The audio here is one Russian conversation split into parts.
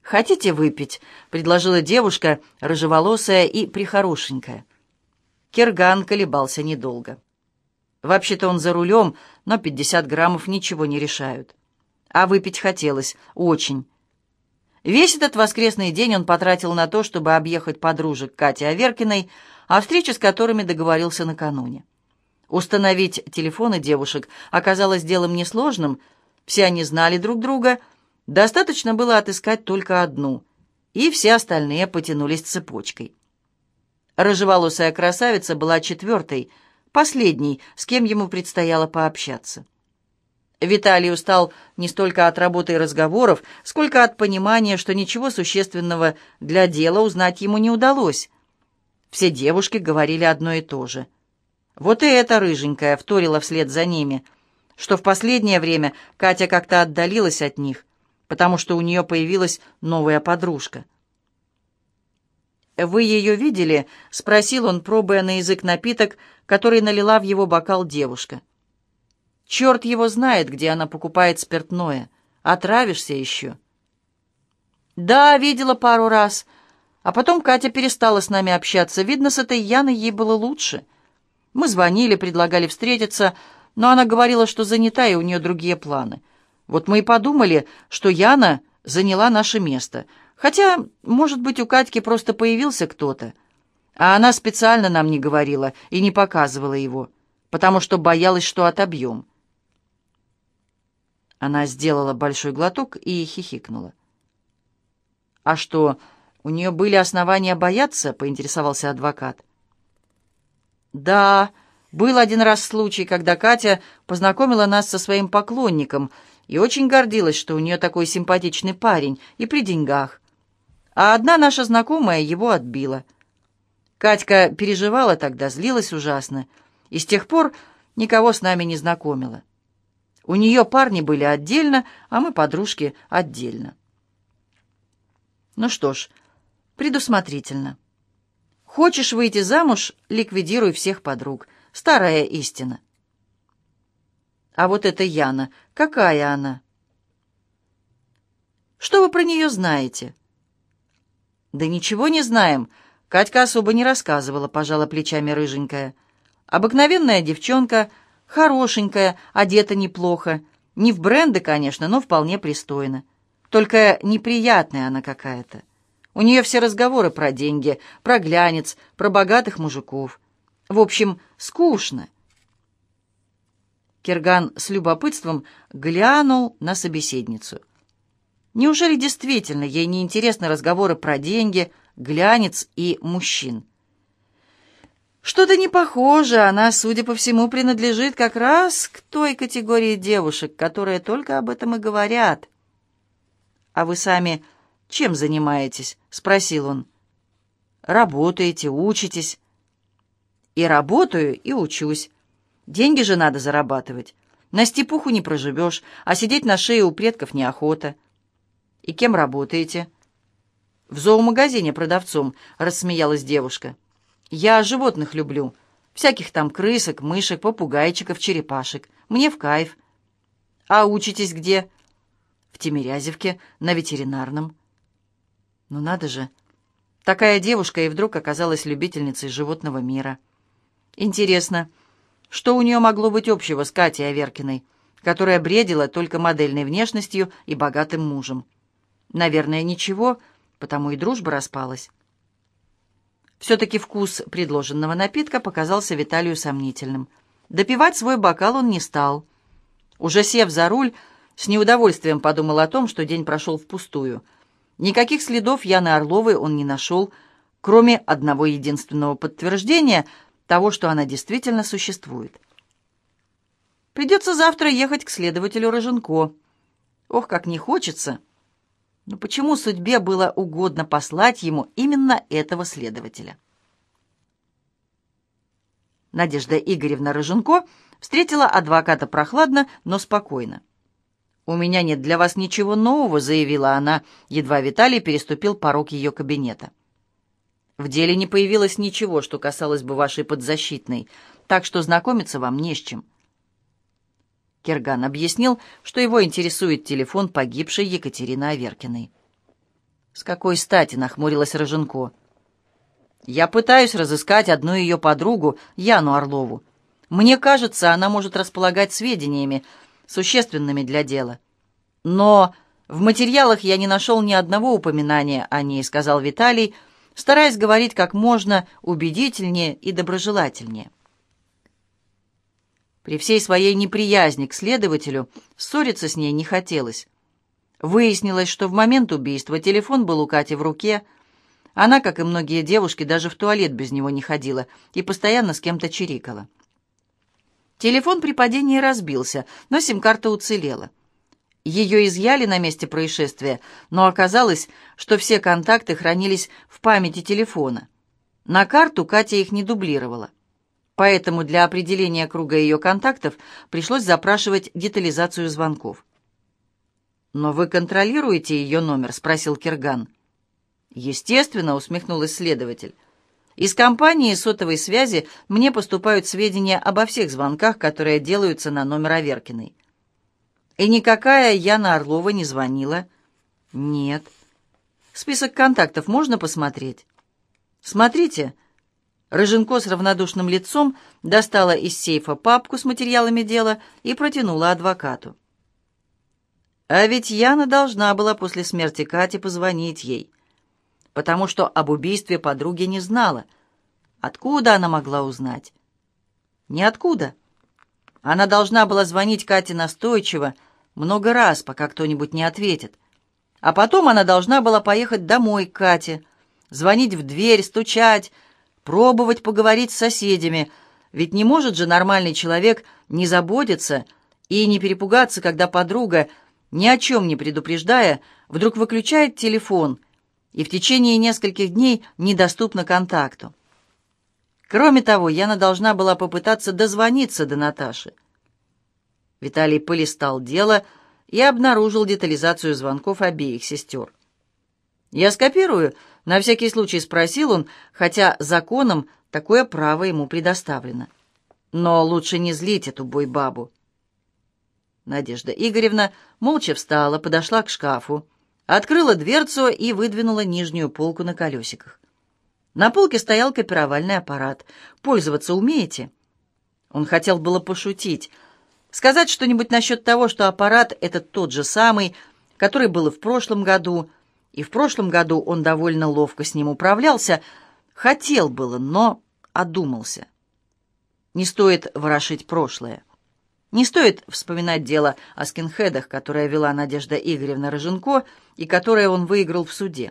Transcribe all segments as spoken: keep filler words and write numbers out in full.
«Хотите выпить?» — предложила девушка, рыжеволосая и прихорошенькая. Керган колебался недолго. Вообще-то он за рулем, но пятьдесят граммов ничего не решают. А выпить хотелось, очень. Весь этот воскресный день он потратил на то, чтобы объехать подружек Кати Аверкиной, о встрече с которыми договорился накануне. Установить телефоны девушек оказалось делом несложным, все они знали друг друга, достаточно было отыскать только одну, и все остальные потянулись цепочкой. Рыжеволосая красавица была четвертой, последней, с кем ему предстояло пообщаться. Виталий устал не столько от работы и разговоров, сколько от понимания, что ничего существенного для дела узнать ему не удалось. Все девушки говорили одно и то же. Вот и эта рыженькая вторила вслед за ними, что в последнее время Катя как-то отдалилась от них, потому что у нее появилась новая подружка. «Вы ее видели?» — спросил он, пробуя на язык напиток, который налила в его бокал девушка. «Черт его знает, где она покупает спиртное. Отравишься еще». «Да, видела пару раз. А потом Катя перестала с нами общаться. Видно, с этой Яной ей было лучше. Мы звонили, предлагали встретиться, но она говорила, что занята и у нее другие планы. Вот мы и подумали, что Яна заняла наше место. Хотя, может быть, у Катьки просто появился кто-то. А она специально нам не говорила и не показывала его, потому что боялась, что отобьем». Она сделала большой глоток и хихикнула. «А что, у нее были основания бояться?» — поинтересовался адвокат. «Да, был один раз случай, когда Катя познакомила нас со своим поклонником и очень гордилась, что у нее такой симпатичный парень и при деньгах. А одна наша знакомая его отбила. Катька переживала тогда, злилась ужасно, и с тех пор никого с нами не знакомила. У нее парни были отдельно, а мы подружки отдельно». «Ну что ж, предусмотрительно. Хочешь выйти замуж — ликвидируй всех подруг. Старая истина». «А вот эта Яна, какая она?» «Что вы про нее знаете?» «Да ничего не знаем. Катька особо не рассказывала», — пожала плечами рыженькая. «Обыкновенная девчонка, хорошенькая, одета неплохо. Не в бренды, конечно, но вполне пристойно. Только неприятная она какая-то. У нее все разговоры про деньги, про глянец, про богатых мужиков. В общем, скучно». Керган с любопытством глянул на собеседницу. Неужели действительно ей не интересны разговоры про деньги, глянец и мужчин? Что-то не похоже, она, судя по всему, принадлежит как раз к той категории девушек, которые только об этом и говорят. «А вы сами чем занимаетесь?» — спросил он. «Работаете, учитесь?» «И работаю, и учусь. Деньги же надо зарабатывать. На степуху не проживешь, а сидеть на шее у предков неохота». «И кем работаете?» «В зоомагазине продавцом», — рассмеялась девушка. «Я животных люблю. Всяких там крысок, мышек, попугайчиков, черепашек. Мне в кайф». «А учитесь где?» «В Тимирязевке, на ветеринарном». «Ну надо же. Такая девушка и вдруг оказалась любительницей животного мира. Интересно, что у нее могло быть общего с Катей Аверкиной, которая бредила только модельной внешностью и богатым мужем? Наверное, ничего, потому и дружба распалась». Все-таки вкус предложенного напитка показался Виталию сомнительным. Допивать свой бокал он не стал. Уже сев за руль, с неудовольствием подумал о том, что день прошел впустую. Никаких следов Яны Орловой он не нашел, кроме одного единственного подтверждения того, что она действительно существует. Придется завтра ехать к следователю Рыженко. Ох, как не хочется! Но почему судьбе было угодно послать ему именно этого следователя? Надежда Игоревна Рыженко встретила адвоката прохладно, но спокойно. «У меня нет для вас ничего нового», — заявила она, едва Виталий переступил порог ее кабинета. «В деле не появилось ничего, что касалось бы вашей подзащитной, так что знакомиться вам не с чем». Керган объяснил, что его интересует телефон погибшей Екатерины Аверкиной. «С какой стати?» — нахмурилась Рыженко. «Я пытаюсь разыскать одну ее подругу, Яну Орлову. Мне кажется, она может располагать сведениями, существенными для дела. Но в материалах я не нашел ни одного упоминания о ней», — сказал Виталий, стараясь говорить как можно убедительнее и доброжелательнее. При всей своей неприязни к следователю ссориться с ней не хотелось. Выяснилось, что в момент убийства телефон был у Кати в руке. Она, как и многие девушки, даже в туалет без него не ходила и постоянно с кем-то чирикала. Телефон при падении разбился, но сим-карта уцелела. Ее изъяли на месте происшествия, но оказалось, что все контакты хранились в памяти телефона. На карту Катя их не дублировала. Поэтому для определения круга ее контактов пришлось запрашивать детализацию звонков. «Но вы контролируете ее номер?» — спросил Кирган. «Естественно», — усмехнулась следователь. «Из компании сотовой связи мне поступают сведения обо всех звонках, которые делаются на номер Аверкиной». «И никакая Яна Орлова не звонила?» «Нет». «Список контактов можно посмотреть?» «Смотрите». Рыженко с равнодушным лицом достала из сейфа папку с материалами дела и протянула адвокату. А ведь Яна должна была после смерти Кати позвонить ей, потому что об убийстве подруги не знала. Откуда она могла узнать? Ниоткуда. Она должна была звонить Кате настойчиво, много раз, пока кто-нибудь не ответит. А потом она должна была поехать домой к Кате, звонить в дверь, стучать, пробовать поговорить с соседями, ведь не может же нормальный человек не заботиться и не перепугаться, когда подруга, ни о чем не предупреждая, вдруг выключает телефон и в течение нескольких дней недоступна контакту. Кроме того, Яна должна была попытаться дозвониться до Наташи. Виталий полистал дело и обнаружил детализацию звонков обеих сестер. «Я скопирую?» — на всякий случай спросил он, хотя законом такое право ему предоставлено. «Но лучше не злить эту бойбабу». Надежда Игоревна молча встала, подошла к шкафу, открыла дверцу и выдвинула нижнюю полку на колесиках. На полке стоял копировальный аппарат. «Пользоваться умеете?» Он хотел было пошутить, сказать что-нибудь насчет того, что аппарат — это тот же самый, который был и в прошлом году, и в прошлом году он довольно ловко с ним управлялся. Хотел было, но одумался. Не стоит ворошить прошлое. Не стоит вспоминать дело о скинхедах, которое вела Надежда Игоревна Рыженко и которое он выиграл в суде.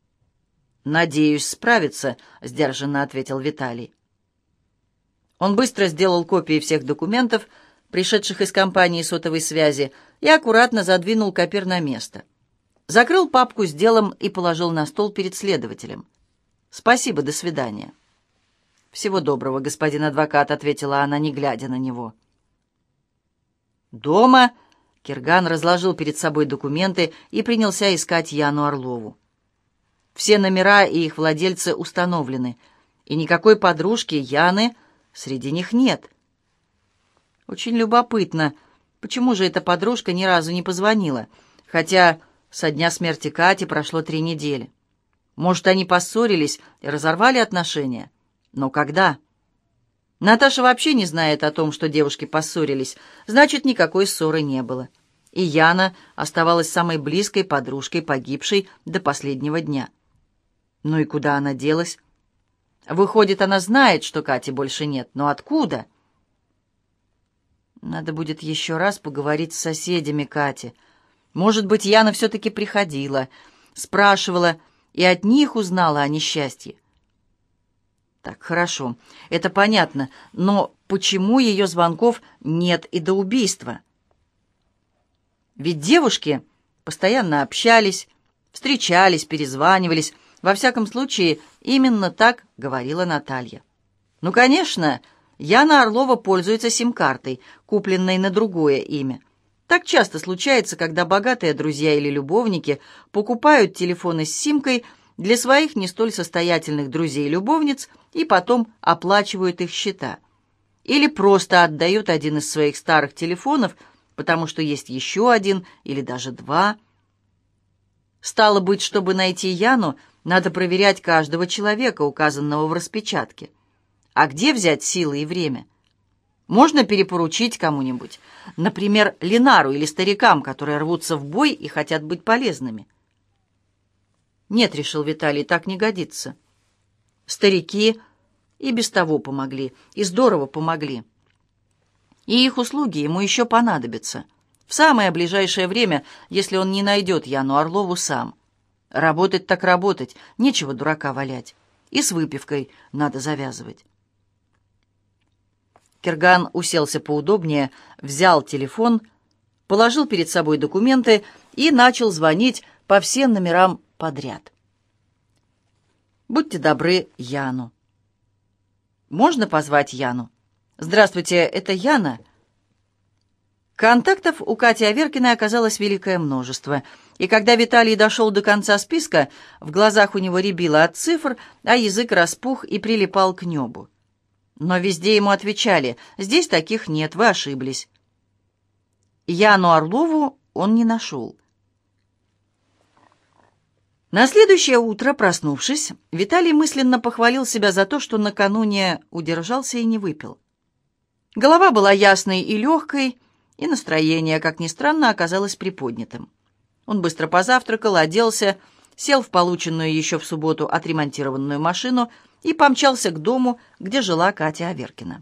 «Надеюсь справиться», — сдержанно ответил Виталий. Он быстро сделал копии всех документов, пришедших из компании сотовой связи, и аккуратно задвинул копир на место. Закрыл папку с делом и положил на стол перед следователем. «Спасибо, до свидания». «Всего доброго, господин адвокат», — ответила она, не глядя на него. Дома Кирган разложил перед собой документы и принялся искать Яну Орлову. Все номера и их владельцы установлены, и никакой подружки Яны среди них нет. Очень любопытно, почему же эта подружка ни разу не позвонила, хотя со дня смерти Кати прошло три недели. Может, они поссорились и разорвали отношения? Но когда? Наташа вообще не знает о том, что девушки поссорились, значит, никакой ссоры не было. И Яна оставалась самой близкой подружкой погибшей до последнего дня. Ну и куда она делась? Выходит, она знает, что Кати больше нет, но откуда? Надо будет еще раз поговорить с соседями Кати. Может быть, Яна все-таки приходила, спрашивала и от них узнала о несчастье. Так, хорошо, это понятно, но почему ее звонков нет и до убийства? Ведь девушки постоянно общались, встречались, перезванивались. Во всяком случае, именно так говорила Наталья. Ну, конечно, Яна Орлова пользуется сим-картой, купленной на другое имя. Так часто случается, когда богатые друзья или любовники покупают телефоны с симкой для своих не столь состоятельных друзей и любовниц и потом оплачивают их счета. Или просто отдают один из своих старых телефонов, потому что есть еще один или даже два. Стало быть, чтобы найти Яну, надо проверять каждого человека, указанного в распечатке. А где взять силы и время? Можно перепоручить кому-нибудь, например, Ленару или старикам, которые рвутся в бой и хотят быть полезными. Нет, решил Виталий, так не годится. Старики и без того помогли, и здорово помогли. И их услуги ему еще понадобятся. В самое ближайшее время, если он не найдет Яну Орлову сам. Работать так работать, нечего дурака валять. И с выпивкой надо завязывать. Кирган уселся поудобнее, взял телефон, положил перед собой документы и начал звонить по всем номерам подряд. «Будьте добры, Яну». «Можно позвать Яну?» «Здравствуйте, это Яна?» Контактов у Кати Аверкиной оказалось великое множество, и когда Виталий дошел до конца списка, в глазах у него рябило от цифр, а язык распух и прилипал к небу. Но везде ему отвечали: «Здесь таких нет, вы ошиблись». Яну Орлову он не нашел. На следующее утро, проснувшись, Виталий мысленно похвалил себя за то, что накануне удержался и не выпил. Голова была ясной и легкой, и настроение, как ни странно, оказалось приподнятым. Он быстро позавтракал, оделся, сел в полученную еще в субботу отремонтированную машину и помчался к дому, где жила Катя Аверкина.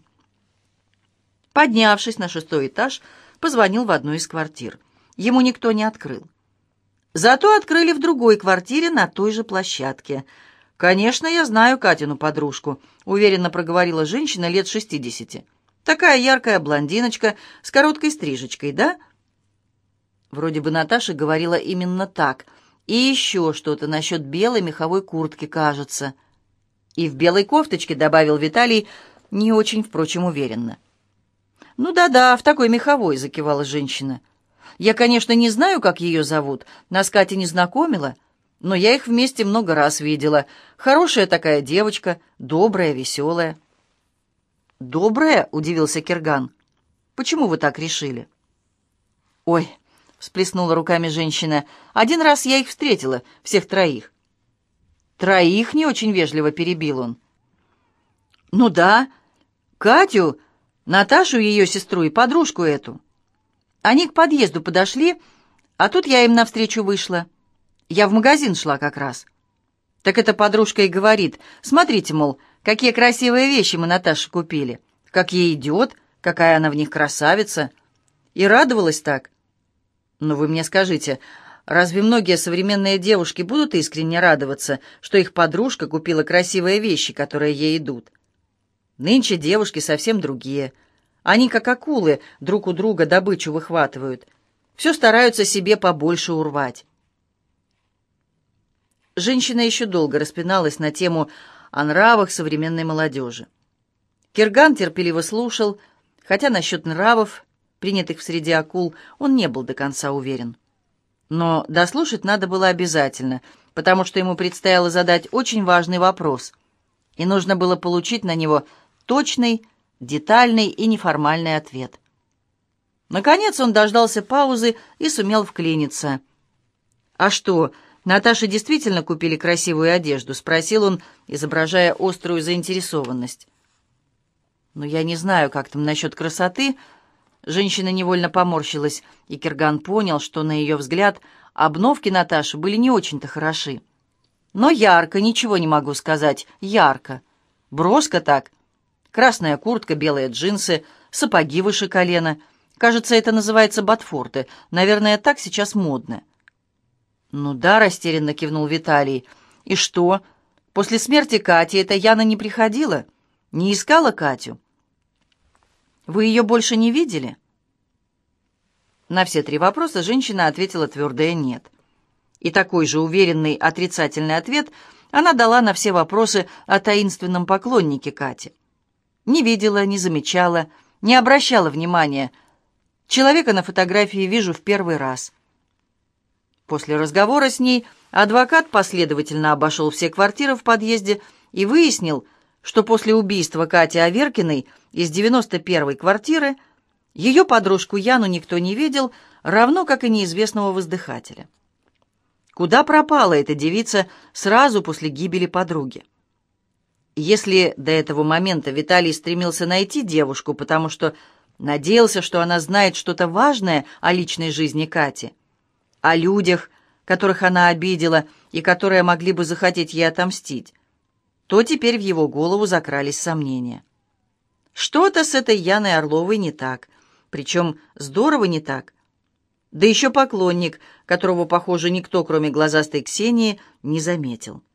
Поднявшись на шестой этаж, позвонил в одну из квартир. Ему никто не открыл. Зато открыли в другой квартире на той же площадке. «Конечно, я знаю Катину подружку», — уверенно проговорила женщина лет шестидесяти. «Такая яркая блондиночка с короткой стрижечкой, да?» Вроде бы Наташа говорила именно так. И еще что-то насчет белой меховой куртки, кажется. И в белой кофточке, добавил Виталий, не очень, впрочем, уверенно. «Ну да-да, в такой меховой», — закивала женщина. «Я, конечно, не знаю, как ее зовут, нас Катя не знакомила, но я их вместе много раз видела. Хорошая такая девочка, добрая, веселая». «Добрая?» — удивился Кирган. «Почему вы так решили?» «Ой», — всплеснула руками женщина, — «один раз я их встретила, всех троих». «Троих?» — не очень вежливо перебил он. «Ну да, Катю, Наташу, ее сестру и подружку эту. Они к подъезду подошли, а тут я им навстречу вышла. Я в магазин шла как раз. Так эта подружка и говорит: смотрите, мол, какие красивые вещи мы Наташе купили, как ей идет, какая она в них красавица. И радовалась так. Но вы мне скажите, разве многие современные девушки будут искренне радоваться, что их подружка купила красивые вещи, которые ей идут? Нынче девушки совсем другие. Они, как акулы, друг у друга добычу выхватывают. Все стараются себе побольше урвать. Женщина еще долго распиналась на тему о нравах современной молодежи. Кирган терпеливо слушал, хотя насчет нравов, принятых в среде акул, он не был до конца уверен. Но дослушать надо было обязательно, потому что ему предстояло задать очень важный вопрос, и нужно было получить на него точный, детальный и неформальный ответ. Наконец он дождался паузы и сумел вклиниться. «А что, Наташе действительно купили красивую одежду?» — спросил он, изображая острую заинтересованность. «Но я не знаю, как там насчет красоты». Женщина невольно поморщилась, и Кирган понял, что, на ее взгляд, обновки Наташи были не очень-то хороши. «Но ярко, ничего не могу сказать, ярко. Броско так. Красная куртка, белые джинсы, сапоги выше колена. Кажется, это называется ботфорты. Наверное, так сейчас модно». «Ну да», — растерянно кивнул Виталий. «И что? После смерти Кати эта Яна не приходила? Не искала Катю? Вы ее больше не видели?» На все три вопроса женщина ответила твердое «нет». И такой же уверенный отрицательный ответ она дала на все вопросы о таинственном поклоннике Кати. Не видела, не замечала, не обращала внимания. Человека на фотографии вижу в первый раз. После разговора с ней адвокат последовательно обошел все квартиры в подъезде и выяснил, что после убийства Кати Аверкиной из девяносто первой квартиры ее подружку Яну никто не видел, равно как и неизвестного воздыхателя. Куда пропала эта девица сразу после гибели подруги? Если до этого момента Виталий стремился найти девушку, потому что надеялся, что она знает что-то важное о личной жизни Кати, о людях, которых она обидела и которые могли бы захотеть ей отомстить, то теперь в его голову закрались сомнения. Что-то с этой Яной Орловой не так, причем здорово не так. Да еще поклонник, которого, похоже, никто, кроме глазастой Ксении, не заметил.